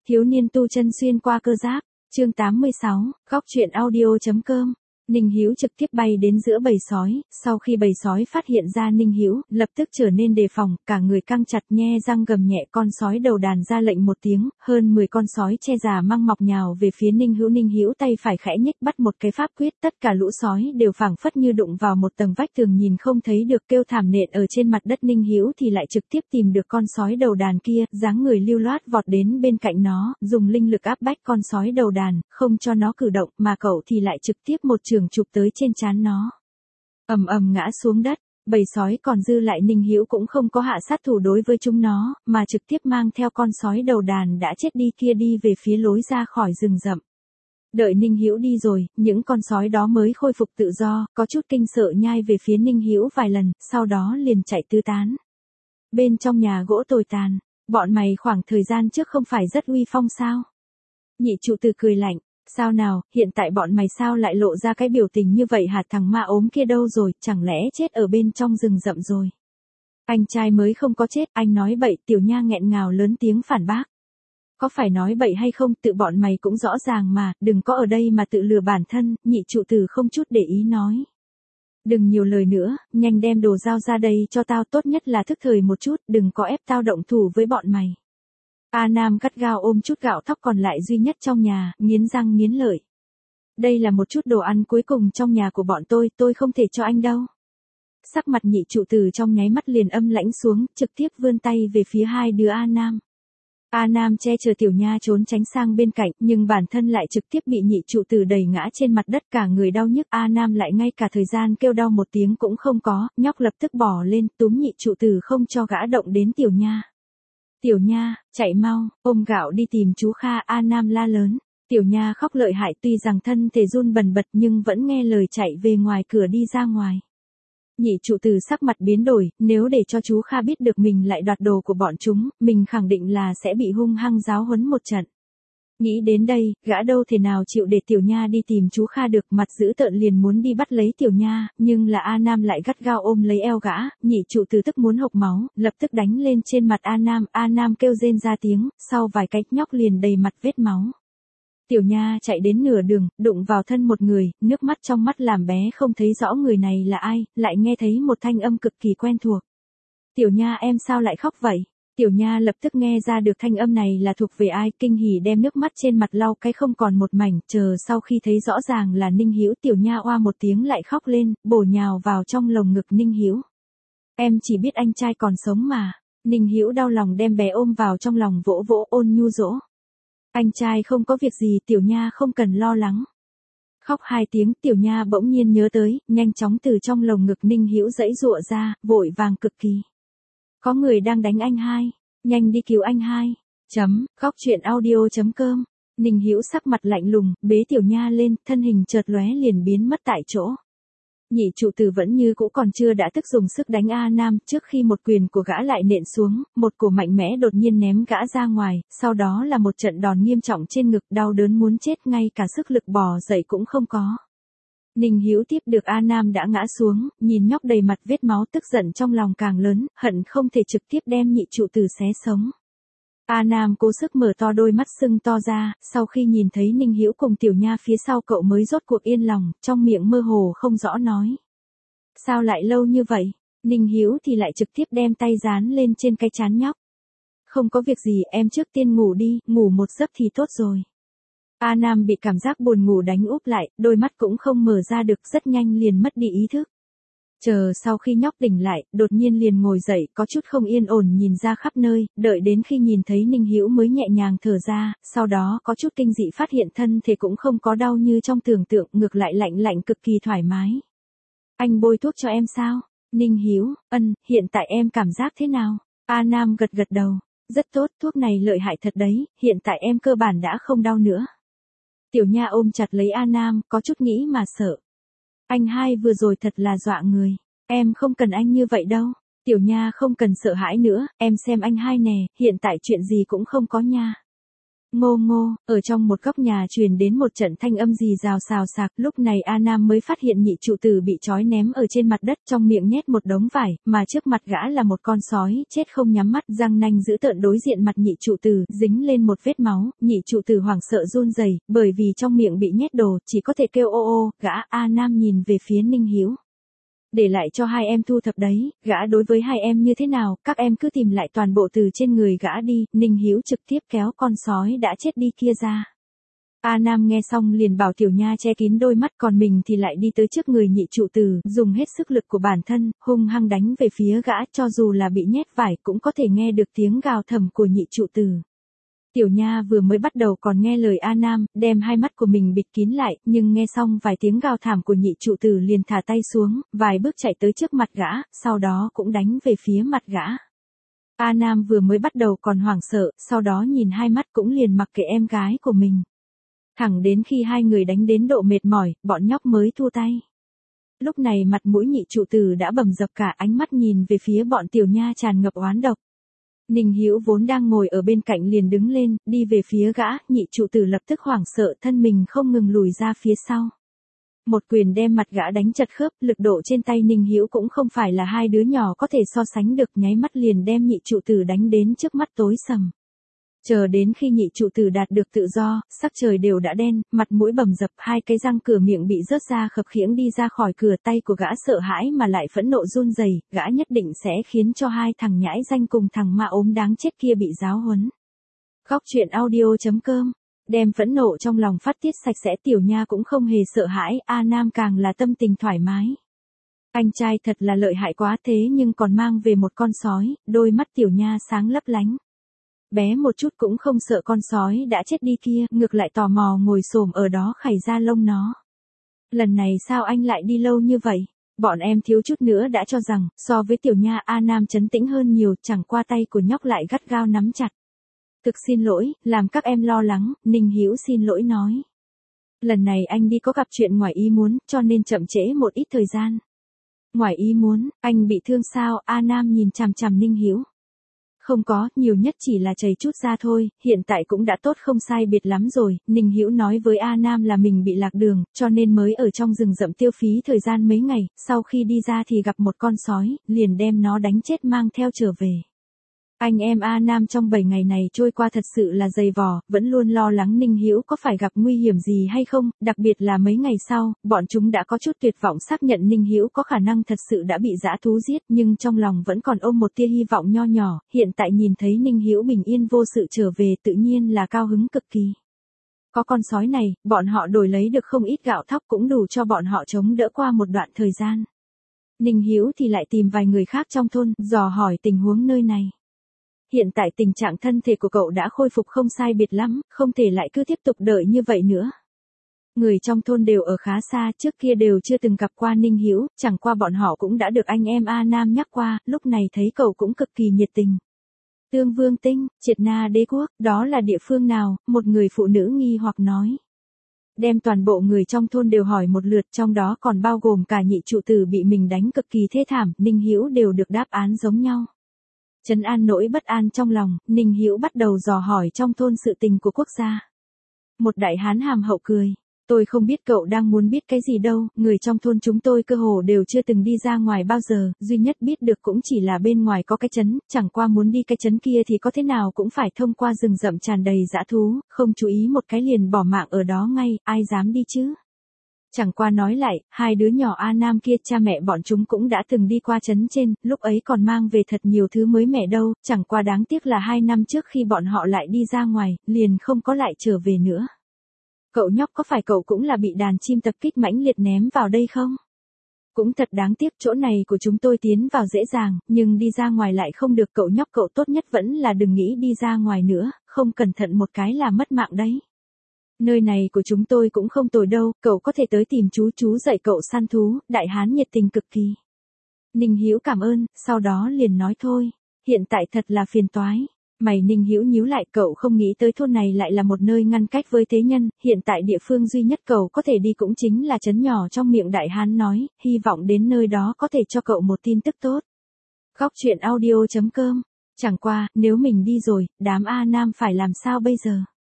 Thiếu niên tu chân xuyên qua cơ giáp, chương 86, góc truyện audio.com. Ninh Hữu trực tiếp bay đến giữa bầy sói, sau khi bầy sói phát hiện ra Ninh Hữu, lập tức trở nên đề phòng, cả người căng chặt nhe răng gầm nhẹ. Con sói đầu đàn ra lệnh một tiếng, hơn 10 con sói che già măng mọc nhào về phía Ninh Hữu tay phải khẽ nhích bắt một cái pháp quyết, tất cả lũ sói đều phảng phất như đụng vào một tầng vách tường nhìn không thấy được, kêu thảm nện ở trên mặt đất. Ninh Hữu thì lại trực tiếp tìm được con sói đầu đàn kia, dáng người lưu loát vọt đến bên cạnh nó, dùng linh lực áp bách con sói đầu đàn, không cho nó cử động, mà cậu thì lại trực tiếp một chưởng chụp tới trên trán nó. Ầm ầm ngã xuống đất. Bầy sói còn dư lại Ninh Hữu cũng không có hạ sát thủ đối với chúng nó, mà trực tiếp mang theo con sói đầu đàn đã chết đi kia đi về phía lối ra khỏi rừng rậm. Đợi Ninh Hữu đi rồi, những con sói đó mới khôi phục tự do, có chút kinh sợ nhai về phía Ninh Hữu vài lần, sau đó liền chạy tứ tán. Bên trong nhà gỗ tồi tàn, bọn mày khoảng thời gian trước không phải rất uy phong sao? Nhị trụ tử cười lạnh. Sao nào, hiện tại bọn mày sao lại lộ ra cái biểu tình như vậy hả? Thằng ma ốm kia đâu rồi, chẳng lẽ chết ở bên trong rừng rậm rồi? Anh trai mới không có chết, anh nói bậy. Tiểu Nha nghẹn ngào lớn tiếng phản bác. Có phải nói bậy hay không, tự bọn mày cũng rõ ràng mà, đừng có ở đây mà tự lừa bản thân. Nhị trụ tử không chút để ý nói. Đừng nhiều lời nữa, nhanh đem đồ giao ra đây cho tao, tốt nhất là thức thời một chút, đừng có ép tao động thủ với bọn mày. A Nam gắt gao ôm chút gạo thóc còn lại duy nhất trong nhà, nghiến răng nghiến lợi. Đây là một chút đồ ăn cuối cùng trong nhà của bọn tôi không thể cho anh đâu. Sắc mặt nhị trụ tử trong nháy mắt liền âm lãnh xuống, trực tiếp vươn tay về phía hai đứa A Nam. A Nam che chở Tiểu Nha trốn tránh sang bên cạnh, nhưng bản thân lại trực tiếp bị nhị trụ tử đẩy ngã trên mặt đất, cả người đau nhức. A Nam lại ngay cả thời gian kêu đau một tiếng cũng không có, nhóc lập tức bỏ lên túm nhị trụ tử không cho gã động đến Tiểu Nha. Tiểu Nha, chạy mau, ôm gạo đi tìm chú Kha. A Nam la lớn. Tiểu Nha khóc lợi hại, tuy rằng thân thể run bần bật nhưng vẫn nghe lời chạy về ngoài cửa đi ra ngoài. Nhị trụ tử sắc mặt biến đổi, nếu để cho chú Kha biết được mình lại đoạt đồ của bọn chúng, mình khẳng định là sẽ bị hung hăng giáo huấn một trận. Nghĩ đến đây, gã đâu thể nào chịu để Tiểu Nha đi tìm chú Kha được, mặt dữ tợn liền muốn đi bắt lấy Tiểu Nha, nhưng là A Nam lại gắt gao ôm lấy eo gã. Nhị trụ tử tức muốn hộc máu, lập tức đánh lên trên mặt A Nam kêu rên ra tiếng, sau vài cái nhóc liền đầy mặt vết máu. Tiểu Nha chạy đến nửa đường, đụng vào thân một người, nước mắt trong mắt làm bé không thấy rõ người này là ai, lại nghe thấy một thanh âm cực kỳ quen thuộc. Tiểu Nha em sao lại khóc vậy? Tiểu Nha lập tức nghe ra được thanh âm này là thuộc về ai, kinh hỉ đem nước mắt trên mặt lau cái không còn một mảnh, chờ sau khi thấy rõ ràng là Ninh Hữu, Tiểu Nha oa một tiếng lại khóc lên, bổ nhào vào trong lồng ngực Ninh Hữu. Em chỉ biết anh trai còn sống mà. Ninh Hữu đau lòng đem bé ôm vào trong lòng vỗ vỗ ôn nhu dỗ. Anh trai không có việc gì, Tiểu Nha không cần lo lắng. Khóc 2 tiếng, Tiểu Nha bỗng nhiên nhớ tới, nhanh chóng từ trong lồng ngực Ninh Hữu giãy giụa ra, vội vàng cực kỳ. Có người đang đánh anh hai, nhanh đi cứu anh hai. Góc truyện audio.com. Ninh Hữu sắc mặt lạnh lùng, bế Tiểu Nha lên, thân hình chợt lóe liền biến mất tại chỗ. Nhị trụ tử vẫn như cũ còn chưa đã thức dùng sức đánh A Nam, trước khi một quyền của gã lại nện xuống, một cổ mạnh mẽ đột nhiên ném gã ra ngoài, sau đó là một trận đòn nghiêm trọng trên ngực, đau đớn muốn chết, ngay cả sức lực bò dậy cũng không có. Ninh Hữu tiếp được A Nam đã ngã xuống, nhìn nhóc đầy mặt vết máu, tức giận trong lòng càng lớn, hận không thể trực tiếp đem nhị trụ tử xé sống. A Nam cố sức mở to đôi mắt sưng to ra, sau khi nhìn thấy Ninh Hữu cùng Tiểu Nha phía sau cậu mới rốt cuộc yên lòng, trong miệng mơ hồ không rõ nói. Sao lại lâu như vậy? Ninh Hữu thì lại trực tiếp đem tay dán lên trên cái trán nhóc. Không có việc gì, em trước tiên ngủ đi, ngủ một giấc thì tốt rồi. A Nam bị cảm giác buồn ngủ đánh úp lại, đôi mắt cũng không mở ra được, rất nhanh liền mất đi ý thức. Chờ sau khi nhóc tỉnh lại, đột nhiên liền ngồi dậy, có chút không yên ổn nhìn ra khắp nơi, đợi đến khi nhìn thấy Ninh Hữu mới nhẹ nhàng thở ra, sau đó có chút kinh dị phát hiện thân thể cũng không có đau như trong tưởng tượng, ngược lại lạnh lạnh cực kỳ thoải mái. Anh bôi thuốc cho em sao? Ninh Hữu, hiện tại em cảm giác thế nào? A Nam gật gật đầu, rất tốt, thuốc này lợi hại thật đấy, hiện tại em cơ bản đã không đau nữa. Tiểu Nha ôm chặt lấy A Nam, có chút nghĩ mà sợ. Anh hai vừa rồi thật là dọa người, em không cần anh như vậy đâu. Tiểu Nha không cần sợ hãi nữa, em xem anh hai nè, hiện tại chuyện gì cũng không có nha. Ngô ngô, ở trong một góc nhà truyền đến một trận thanh âm rì rào xào xạc, lúc này A Nam mới phát hiện nhị trụ tử bị trói ném ở trên mặt đất, trong miệng nhét một đống vải, mà trước mặt gã là một con sói, chết không nhắm mắt, răng nanh dữ tợn đối diện mặt nhị trụ tử, dính lên một vết máu, nhị trụ tử hoảng sợ run rẩy, bởi vì trong miệng bị nhét đồ, chỉ có thể kêu ô ô, gã A Nam nhìn về phía Ninh Hữu. Để lại cho hai em thu thập đấy, gã đối với hai em như thế nào, các em cứ tìm lại toàn bộ từ trên người gã đi, Ninh Hữu trực tiếp kéo con sói đã chết đi kia ra. A Nam nghe xong liền bảo Tiểu Nha che kín đôi mắt, còn mình thì lại đi tới trước người nhị trụ tử, dùng hết sức lực của bản thân, hung hăng đánh về phía gã, cho dù là bị nhét vải cũng có thể nghe được tiếng gào thầm của nhị trụ tử. Tiểu Nha vừa mới bắt đầu còn nghe lời A Nam, đem hai mắt của mình bịt kín lại, nhưng nghe xong vài tiếng gào thảm của nhị trụ tử liền thả tay xuống, vài bước chạy tới trước mặt gã, sau đó cũng đánh về phía mặt gã. A Nam vừa mới bắt đầu còn hoảng sợ, sau đó nhìn hai mắt cũng liền mặc kệ em gái của mình. Thẳng đến khi hai người đánh đến độ mệt mỏi, bọn nhóc mới thua tay. Lúc này mặt mũi nhị trụ tử đã bầm dập, cả ánh mắt nhìn về phía bọn Tiểu Nha tràn ngập oán độc. Ninh Hữu vốn đang ngồi ở bên cạnh liền đứng lên, đi về phía gã, nhị trụ tử lập tức hoảng sợ, thân mình không ngừng lùi ra phía sau. Một quyền đem mặt gã đánh chật khớp, lực độ trên tay Ninh Hữu cũng không phải là hai đứa nhỏ có thể so sánh được, nháy mắt liền đem nhị trụ tử đánh đến trước mắt tối sầm. Chờ đến khi nhị trụ tử đạt được tự do, sắc trời đều đã đen, mặt mũi bầm dập, hai cái răng cửa miệng bị rớt ra khập khiễng đi ra khỏi cửa, tay của gã sợ hãi mà lại phẫn nộ run rẩy, gã nhất định sẽ khiến cho hai thằng nhãi danh cùng thằng ma ốm đáng chết kia bị giáo huấn. Góc truyện audio.com, đem phẫn nộ trong lòng phát tiết sạch sẽ. Tiểu Nha cũng không hề sợ hãi, A Nam càng là tâm tình thoải mái. Anh trai thật là lợi hại quá, thế nhưng còn mang về một con sói, đôi mắt Tiểu Nha sáng lấp lánh. Bé một chút cũng không sợ con sói đã chết đi kia, ngược lại tò mò ngồi xổm ở đó khảy ra lông nó. Lần này sao anh lại đi lâu như vậy? Bọn em thiếu chút nữa đã cho rằng, so với Tiểu Nha A Nam trấn tĩnh hơn nhiều, chẳng qua tay của nhóc lại gắt gao nắm chặt. Thực xin lỗi, làm các em lo lắng, Ninh Hữu xin lỗi nói. Lần này anh đi có gặp chuyện ngoài ý muốn, cho nên chậm trễ một ít thời gian. Ngoài ý muốn, anh bị thương sao? A Nam nhìn chằm chằm Ninh Hữu. Không có, nhiều nhất chỉ là chảy chút ra thôi, hiện tại cũng đã tốt không sai biệt lắm rồi. Ninh Hữu nói với A Nam là mình bị lạc đường, cho nên mới ở trong rừng rậm tiêu phí thời gian mấy ngày, sau khi đi ra thì gặp một con sói, liền đem nó đánh chết mang theo trở về. Anh em A Nam trong 7 ngày này trôi qua thật sự là dày vò, vẫn luôn lo lắng Ninh Hữu có phải gặp nguy hiểm gì hay không, đặc biệt là mấy ngày sau, bọn chúng đã có chút tuyệt vọng xác nhận Ninh Hữu có khả năng thật sự đã bị dã thú giết, nhưng trong lòng vẫn còn ôm một tia hy vọng nho nhỏ, hiện tại nhìn thấy Ninh Hữu bình yên vô sự trở về tự nhiên là cao hứng cực kỳ. Có con sói này, bọn họ đổi lấy được không ít gạo thóc cũng đủ cho bọn họ chống đỡ qua một đoạn thời gian. Ninh Hữu thì lại tìm vài người khác trong thôn, dò hỏi tình huống nơi này. Hiện tại tình trạng thân thể của cậu đã khôi phục không sai biệt lắm, không thể lại cứ tiếp tục đợi như vậy nữa. Người trong thôn đều ở khá xa, trước kia đều chưa từng gặp qua Ninh Hữu, chẳng qua bọn họ cũng đã được anh em A Nam nhắc qua, lúc này thấy cậu cũng cực kỳ nhiệt tình. Tương Vương Tinh, Triệt Na Đế Quốc, đó là địa phương nào? Một người phụ nữ nghi hoặc nói. Đem toàn bộ người trong thôn đều hỏi một lượt, trong đó còn bao gồm cả nhị trụ tử bị mình đánh cực kỳ thê thảm, Ninh Hữu đều được đáp án giống nhau. Trấn an nỗi bất an trong lòng, Ninh Hữu bắt đầu dò hỏi trong thôn sự tình của quốc gia. Một đại hán hàm hậu cười. Tôi không biết cậu đang muốn biết cái gì đâu, người trong thôn chúng tôi cơ hồ đều chưa từng đi ra ngoài bao giờ, duy nhất biết được cũng chỉ là bên ngoài có cái trấn, chẳng qua muốn đi cái trấn kia thì có thế nào cũng phải thông qua rừng rậm tràn đầy dã thú, không chú ý một cái liền bỏ mạng ở đó ngay, ai dám đi chứ? Chẳng qua nói lại, hai đứa nhỏ A Nam kia cha mẹ bọn chúng cũng đã từng đi qua trấn trên, lúc ấy còn mang về thật nhiều thứ mới mẻ đâu, chẳng qua đáng tiếc là 2 năm trước khi bọn họ lại đi ra ngoài, liền không có lại trở về nữa. Cậu nhóc có phải cậu cũng là bị đàn chim tập kích mãnh liệt ném vào đây không? Cũng thật đáng tiếc, chỗ này của chúng tôi tiến vào dễ dàng, nhưng đi ra ngoài lại không được. Cậu nhóc, cậu tốt nhất vẫn là đừng nghĩ đi ra ngoài nữa, không cẩn thận một cái là mất mạng đấy. Nơi này của chúng tôi cũng không tồi đâu, cậu có thể tới tìm chú dạy cậu săn thú. Đại hán nhiệt tình cực kỳ. Ninh Hữu cảm ơn, sau đó liền nói thôi, hiện tại thật là phiền toái. Mày Ninh Hữu nhíu lại, cậu không nghĩ tới thôn này lại là một nơi ngăn cách với thế nhân, hiện tại địa phương duy nhất cậu có thể đi cũng chính là trấn nhỏ trong miệng đại hán nói, hy vọng đến nơi đó có thể cho cậu một tin tức tốt. Góc truyện audio.com, chẳng qua, nếu mình đi rồi, đám A Nam phải làm sao bây giờ?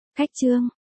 Cách chương